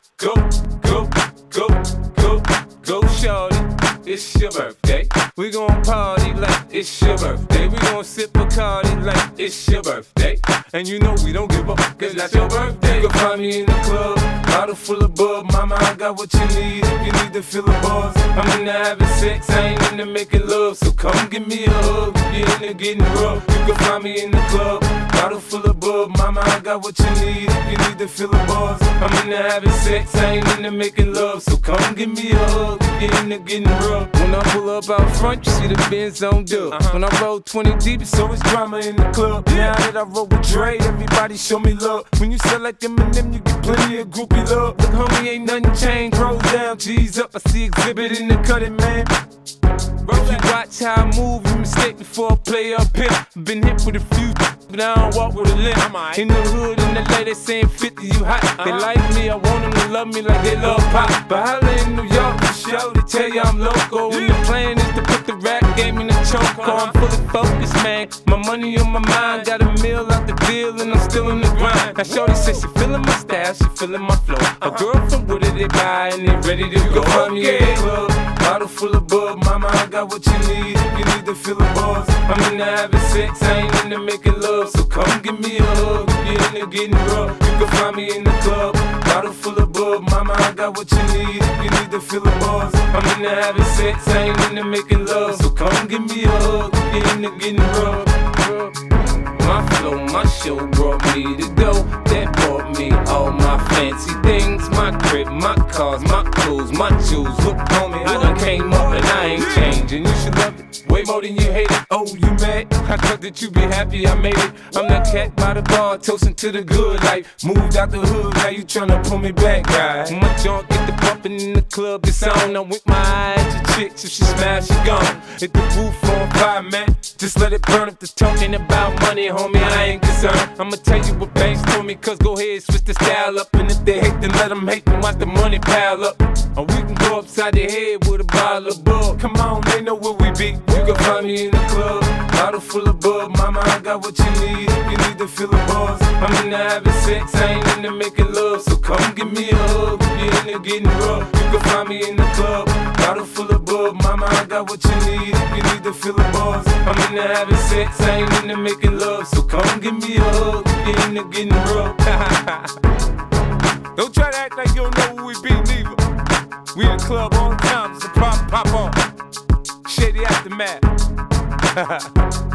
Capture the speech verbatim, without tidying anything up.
go, go, go, go, go, shorty. It's your birthday. We gon' party like it's your birthday. We gon' sip Bacardi like it's your birthday. And you know we don't give up, cause that's your birthday. You can find me in the club, bottle full of bub. Mama, I got what you need if you need to feel the buzz. I'm into having sex, I ain't into making love. So come give me a hug if you're into getting rough. You can find me in the club, bottle full of bub. Mama, I got what you need if you need to feel the buzz. I'm into having sex, I ain't into making love. So come give me a hug if you're into getting rough. When I pull up out front, you see the Benz on dub. Uh-huh. When I roll twenty deep, it's always drama in the club. Now that I roll with Dre, everybody show me love. When you sell like Eminem, you get plenty of groupie love. Look, homie, ain't nothing changed. Roll down, G's up. I see exhibit in the cutting, man. If you watch how I move, you mistake before I play up here. Been hit with a few, but I don't walk with a limp. In the hood, in the L A, they saying fifty, you hot. They like me, I want them to love me like they love pop. But holla in New York, for show, they tell you I'm loco. And the plan is to put the rap game in the choke. I'm fully focused, man. My money on my mind, got a meal out the deal, and I'm still in the grind. Now shorty says she feeling my style, she feeling my flow. A girl from Wooded, they buy, and they ready to go. Find me in the club, bottle full of bub. Mama, I got what you need if you need to feel the buzz. I'm into having sex, I ain't into making love. So come give me a hug if you're into getting rough. You can find me in the club, bottle full of bub. Mama, I got what you need if you need to feel the buzz. I'm into having sex, I ain't into making love. So come give me a hug if you're into getting rough. My flow, my show brought me the dough that bought me all my fancy things. My crib, my cars, my clothes, my shoes. Look, homie, I done came up and I ain't changing. You should love it way more than you hate it. Oh, you mad? I thought that you be happy I made it. I'm that cat by the bar, toasting to the good life. Moved out the hood, now you tryna pull me back, guy. My junk get the bumping in the club, it's on. I'm with my eyes to chicks, if she smash, she gone. Hit the roof on fire, man. Just let it burn if the talking about money, homie, I ain't concerned. I'ma tell you what banks told me, cause go ahead, switch the style up. And if they hate, then let them hate, then watch the money pile up. Or we can go upside the head with a bottle of bug. Come on, they know where we be. You can find me in the club, bottle full of bub. Mama, I got what you need if you need to feel the buzz. I'm into having sex, I ain't into making love. So come give me a hug if you're into getting rough. You can find me in the club, bottle full of bub. Mama, I got what you need if you need to feel the buzz. I'm into having sex, I ain't into making love. So come give me a hug if you're into getting rough. Don't try to act like you don't know who we be, neither. We in the club all the time, it's a problem, pop on. Shady Aftermath.